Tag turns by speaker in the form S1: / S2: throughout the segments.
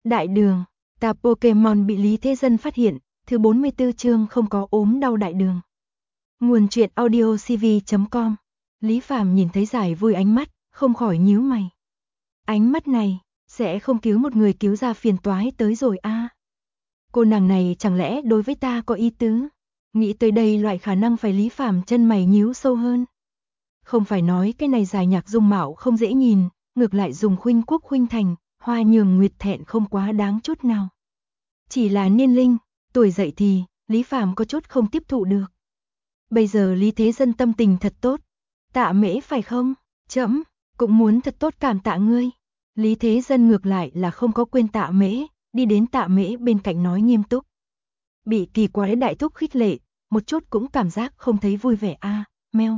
S1: Đại đường, tạp Pokemon bị Lý Thế Dân phát hiện, thứ 44 chương không có ốm đau đại đường. Nguồn truyện audio cv.com. Lý Phàm nhìn thấy Giải Vui ánh mắt, không khỏi nhíu mày. Ánh mắt này, sẽ không cứu một người cứu ra phiền toái tới rồi a. Cô nàng này chẳng lẽ đối với ta có ý tứ? Nghĩ tới đây loại khả năng phải Lý Phàm chân mày nhíu sâu hơn. Không phải nói cái này Giải Nhạc dung mạo không dễ nhìn, ngược lại dùng khuynh quốc khuynh thành, hoa nhường nguyệt thẹn không quá đáng chút nào. Chỉ là niên linh, tuổi dậy thì, Lý Phàm có chút không tiếp thụ được. Bây giờ Lý Thế Dân tâm tình thật tốt. Tạ Mễ phải không? Trẫm cũng muốn thật tốt cảm tạ ngươi. Lý Thế Dân ngược lại là không có quên Tạ Mễ, đi đến Tạ Mễ bên cạnh nói nghiêm túc. Bị kỳ quái đại thúc khích lệ, một chút cũng cảm giác không thấy vui vẻ a, meo.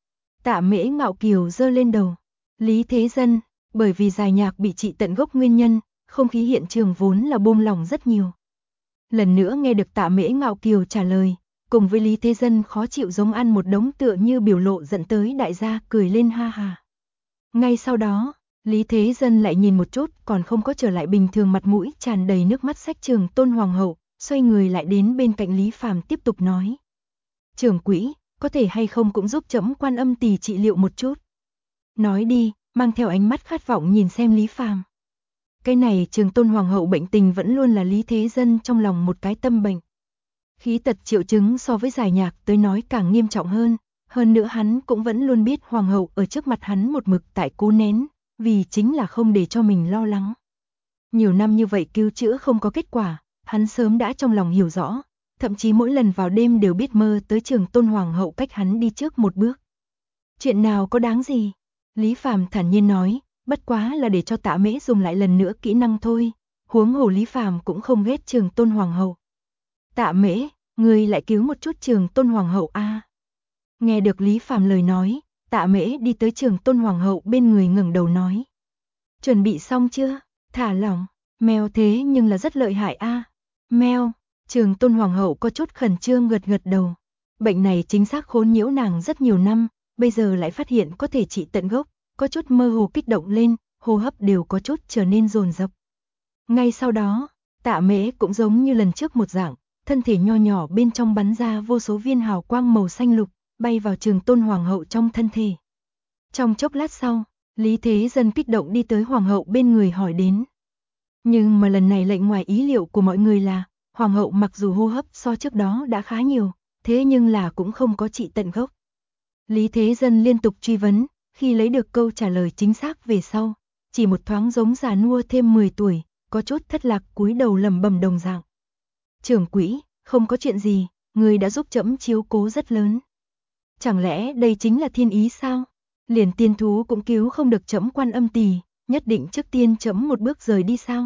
S1: Tạ Mễ ngạo kiều giơ lên đầu. Lý Thế Dân, bởi vì Giải Nhạc bị trị tận gốc nguyên nhân, không khí hiện trường vốn là buông lỏng rất nhiều. Lần nữa nghe được Tạ Mễ ngạo kiều trả lời, cùng với Lý Thế Dân khó chịu giống ăn một đống tựa như biểu lộ dẫn tới đại gia cười lên ha ha. Ngay sau đó, Lý Thế Dân lại nhìn một chút còn không có trở lại bình thường mặt mũi tràn đầy nước mắt sách Trường Tôn Hoàng hậu, xoay người lại đến bên cạnh Lý Phàm tiếp tục nói. Trưởng quỹ, có thể hay không cũng giúp trẫm Quan Âm tỷ trị liệu một chút. Nói đi, mang theo ánh mắt khát vọng nhìn xem Lý Phàm. Cái này Trường Tôn Hoàng hậu bệnh tình vẫn luôn là Lý Thế Dân trong lòng một cái tâm bệnh. Khí tật triệu chứng so với Giải Nhạc tới nói càng nghiêm trọng hơn nữa hắn cũng vẫn luôn biết Hoàng hậu ở trước mặt hắn một mực tại cố nén, vì chính là không để cho mình lo lắng. Nhiều năm như vậy cứu chữa không có kết quả, hắn sớm đã trong lòng hiểu rõ, thậm chí mỗi lần vào đêm đều biết mơ tới Trường Tôn Hoàng hậu cách hắn đi trước một bước. Chuyện nào có đáng gì? Lý Phàm thản nhiên nói, bất quá là để cho Tạ Mễ dùng lại lần nữa kỹ năng thôi, huống hồ Lý Phàm cũng không ghét Trường Tôn Hoàng hậu. Tạ Mễ, ngươi lại cứu một chút Trường Tôn Hoàng hậu a. Nghe được Lý Phàm lời nói, Tạ Mễ đi tới Trường Tôn Hoàng hậu bên người ngẩng đầu nói. Chuẩn bị xong chưa? Thả lỏng, mèo thế nhưng là rất lợi hại a. Mèo, Trường Tôn Hoàng hậu có chút khẩn trương gật gật đầu. Bệnh này chính xác khốn nhiễu nàng rất nhiều năm, bây giờ lại phát hiện có thể trị tận gốc, có chút mơ hồ kích động lên, hô hấp đều có chút trở nên dồn dập. Ngay sau đó, Tạ Mễ cũng giống như lần trước một dạng, thân thể nho nhỏ bên trong bắn ra vô số viên hào quang màu xanh lục, bay vào Trường Tôn Hoàng hậu trong thân thể. Trong chốc lát sau, Lý Thế Dân kích động đi tới Hoàng hậu bên người hỏi đến. Nhưng mà lần này lệnh ngoài ý liệu của mọi người là, Hoàng hậu mặc dù hô hấp so trước đó đã khá nhiều, thế nhưng là cũng không có trị tận gốc. Lý Thế Dân liên tục truy vấn, khi lấy được câu trả lời chính xác về sau, chỉ một thoáng giống già nua thêm 10 tuổi, có chút thất lạc cúi đầu lẩm bẩm đồng dạng. Trưởng quỹ, không có chuyện gì, người đã giúp trẫm chiếu cố rất lớn. Chẳng lẽ đây chính là thiên ý sao? Liền tiên thú cũng cứu không được trẫm Quan Âm tỷ, nhất định trước tiên trẫm một bước rời đi sao?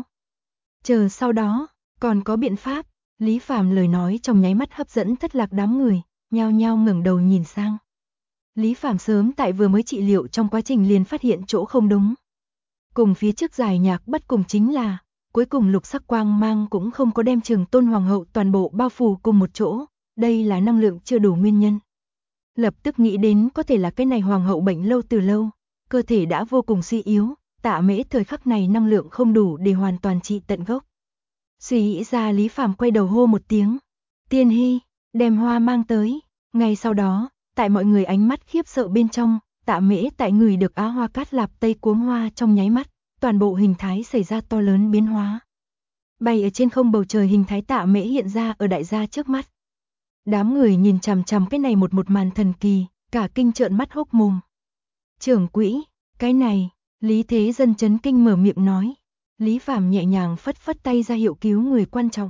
S1: Chờ sau đó, còn có biện pháp. Lý Phàm lời nói trong nháy mắt hấp dẫn thất lạc đám người, nhao nhao ngẩng đầu nhìn sang. Lý Phàm sớm tại vừa mới trị liệu trong quá trình liền phát hiện chỗ không đúng. Cùng phía trước Giải Nhạc bất cùng chính là, cuối cùng lục sắc quang mang cũng không có đem Trường Tôn Hoàng hậu toàn bộ bao phủ cùng một chỗ, đây là năng lượng chưa đủ nguyên nhân. Lập tức nghĩ đến có thể là cái này Hoàng hậu bệnh lâu từ lâu, cơ thể đã vô cùng suy yếu, Tạ Mễ thời khắc này năng lượng không đủ để hoàn toàn trị tận gốc. Suy nghĩ ra Lý Phàm quay đầu hô một tiếng, Tiên Hy, đem hoa mang tới. Ngay sau đó, tại mọi người ánh mắt khiếp sợ bên trong, Tạ Mễ tại người được Á Hoa Cát Lạp Tây cuống hoa trong nháy mắt, toàn bộ hình thái xảy ra to lớn biến hóa. Bay ở trên không bầu trời hình thái Tạ Mễ hiện ra ở đại gia trước mắt. Đám người nhìn chằm chằm cái này một màn thần kỳ, cả kinh trợn mắt hốc mồm. Trưởng quỹ, cái này, Lý Thế Dân chấn kinh mở miệng nói. Lý Phàm nhẹ nhàng phất phất tay ra hiệu cứu người quan trọng.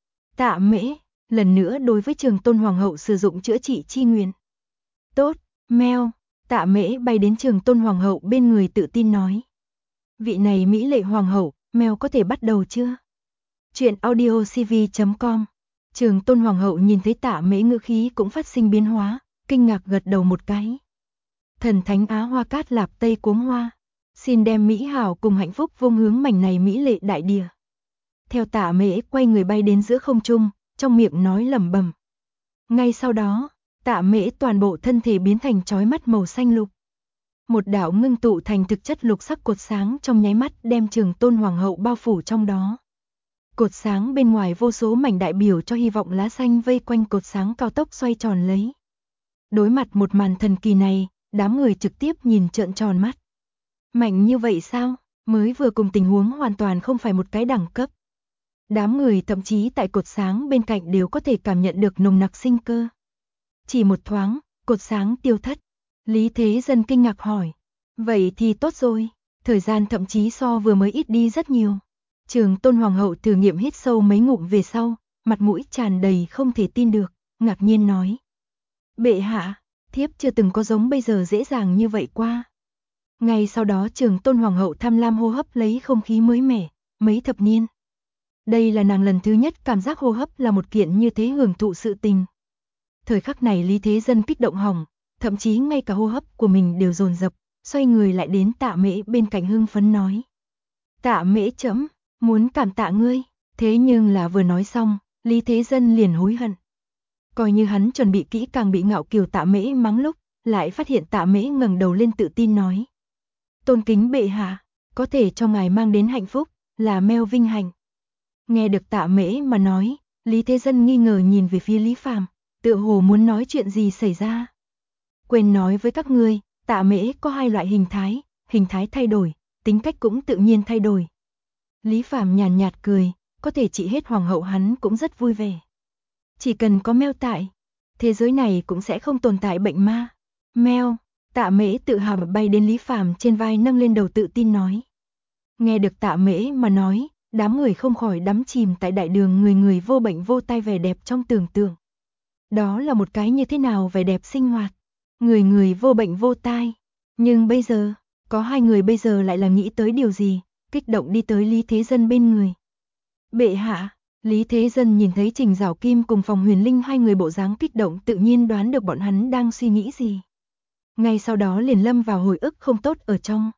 S1: Tạ Mễ, lần nữa đối với Trường Tôn Hoàng hậu sử dụng chữa trị chi nguyên. Tốt, meo, Tạ Mễ bay đến Trường Tôn Hoàng hậu bên người tự tin nói. Vị này mỹ lệ Hoàng hậu, meo có thể bắt đầu chưa? Chuyện audio cv.com. Trường Tôn Hoàng hậu nhìn thấy Tạ Mễ ngữ khí cũng phát sinh biến hóa, kinh ngạc gật đầu một cái. Thần thánh Á Hoa Cát Lạp Tây cuống hoa, xin đem mỹ hảo cùng hạnh phúc vông hướng mảnh này mỹ lệ đại địa. Theo Tạ Mễ quay người bay đến giữa không trung, trong miệng nói lẩm bẩm. Ngay sau đó, Tạ Mễ toàn bộ thân thể biến thành chói mắt màu xanh lục. Một đạo ngưng tụ thành thực chất lục sắc cột sáng trong nháy mắt đem Trường Tôn Hoàng hậu bao phủ trong đó. Cột sáng bên ngoài vô số mảnh đại biểu cho hy vọng lá xanh vây quanh cột sáng cao tốc xoay tròn lấy. Đối mặt một màn thần kỳ này, đám người trực tiếp nhìn trợn tròn mắt. Mạnh như vậy sao? Mới vừa cùng tình huống hoàn toàn không phải một cái đẳng cấp. Đám người thậm chí tại cột sáng bên cạnh đều có thể cảm nhận được nồng nặc sinh cơ. Chỉ một thoáng, cột sáng tiêu thất. Lý Thế Dân kinh ngạc hỏi. Vậy thì tốt rồi, thời gian thậm chí so vừa mới ít đi rất nhiều. Trường Tôn Hoàng hậu thử nghiệm hít sâu mấy ngụm về sau, mặt mũi tràn đầy không thể tin được, ngạc nhiên nói. Bệ hạ, thiếp chưa từng có giống bây giờ dễ dàng như vậy qua. Ngay sau đó Trường Tôn Hoàng hậu tham lam hô hấp lấy không khí mới mẻ, mấy thập niên. Đây là nàng lần thứ nhất cảm giác hô hấp là một kiện như thế hưởng thụ sự tình. Thời khắc này Lý Thế Dân kích động hỏng, thậm chí ngay cả hô hấp của mình đều dồn dập, xoay người lại đến Tạ Mễ bên cạnh hưng phấn nói. Tạ Mễ chấm, muốn cảm tạ ngươi, thế nhưng là vừa nói xong, Lý Thế Dân liền hối hận. Coi như hắn chuẩn bị kỹ càng bị Ngạo Kiều Tạ Mễ mắng lúc, lại phát hiện Tạ Mễ ngẩng đầu lên tự tin nói. Tôn kính bệ hạ, có thể cho ngài mang đến hạnh phúc, là meo vinh hạnh. Nghe được Tạ Mễ mà nói, Lý Thế Dân nghi ngờ nhìn về phía Lý Phàm, tựa hồ muốn nói chuyện gì xảy ra. Quên nói với các ngươi, Tạ Mễ có hai loại hình thái thay đổi, tính cách cũng tự nhiên thay đổi. Lý Phàm nhàn nhạt cười, có thể trị hết hoàng hậu hắn cũng rất vui vẻ. Chỉ cần có meo tại, thế giới này cũng sẽ không tồn tại bệnh ma. Meo, Tạ Mễ tự hào bay đến Lý Phàm trên vai nâng lên đầu tự tin nói. Nghe được Tạ Mễ mà nói, đám người không khỏi đắm chìm tại đại đường người người vô bệnh vô tai vẻ đẹp trong tưởng tượng. Đó là một cái như thế nào vẻ đẹp sinh hoạt, người người vô bệnh vô tai. Nhưng bây giờ, có hai người bây giờ lại là nghĩ tới điều gì, kích động đi tới Lý Thế Dân bên người. Bệ hạ, Lý Thế Dân nhìn thấy Trình Giảo Kim cùng Phòng Huyền Linh hai người bộ dáng kích động tự nhiên đoán được bọn hắn đang suy nghĩ gì. Ngay sau đó liền lâm vào hồi ức không tốt ở trong.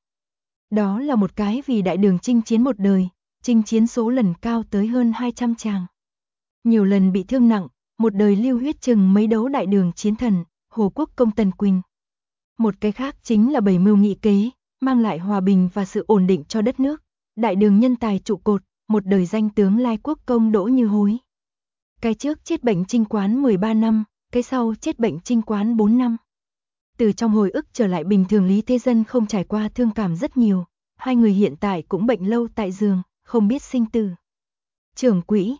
S1: Đó là một cái vì đại đường chinh chiến một đời, chinh chiến số lần cao tới hơn 200 tràng. Nhiều lần bị thương nặng, một đời lưu huyết chừng mấy đấu đại đường chiến thần, Hồ Quốc công Tần Quỳnh. Một cái khác chính là bảy mưu nghị kế, mang lại hòa bình và sự ổn định cho đất nước. Đại đường nhân tài trụ cột, một đời danh tướng Lai Quốc công Đỗ Như Hối. Cái trước chết bệnh Trinh Quán 13 năm, cái sau chết bệnh Trinh Quán 4 năm. Từ trong hồi ức trở lại bình thường Lý Thế Dân không trải qua thương cảm rất nhiều, hai người hiện tại cũng bệnh lâu tại giường, không biết sinh tử. Trưởng quỹ,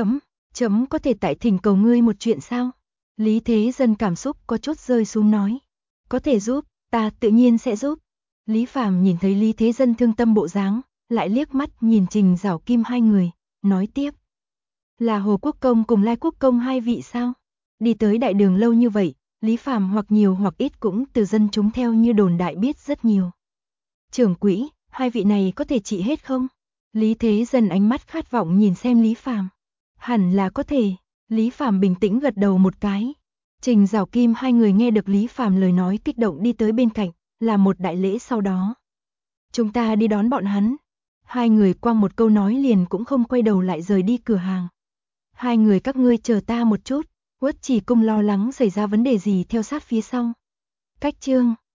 S1: chấm có thể tại thỉnh cầu ngươi một chuyện sao? Lý Thế Dân cảm xúc có chút rơi xuống nói. Có thể giúp, ta tự nhiên sẽ giúp. Lý Phàm nhìn thấy Lý Thế Dân thương tâm bộ dáng, lại liếc mắt nhìn Trình Giảo Kim hai người, nói tiếp. Là Hồ Quốc công cùng Lai Quốc công hai vị sao? Đi tới đại đường lâu như vậy, Lý Phàm hoặc nhiều hoặc ít cũng từ dân chúng theo như đồn đại biết rất nhiều. Trưởng quỹ, hai vị này có thể trị hết không? Lý Thế Dân ánh mắt khát vọng nhìn xem Lý Phàm. Hẳn là có thể, Lý Phàm bình tĩnh gật đầu một cái. Trình Giảo Kim hai người nghe được Lý Phàm lời nói kích động đi tới bên cạnh, làm một đại lễ sau đó. Chúng ta đi đón bọn hắn. Hai người quăng một câu nói liền cũng không quay đầu lại rời đi cửa hàng. Hai người các ngươi chờ ta một chút, Uất Chỉ Công lo lắng xảy ra vấn đề gì theo sát phía sau. Cách chương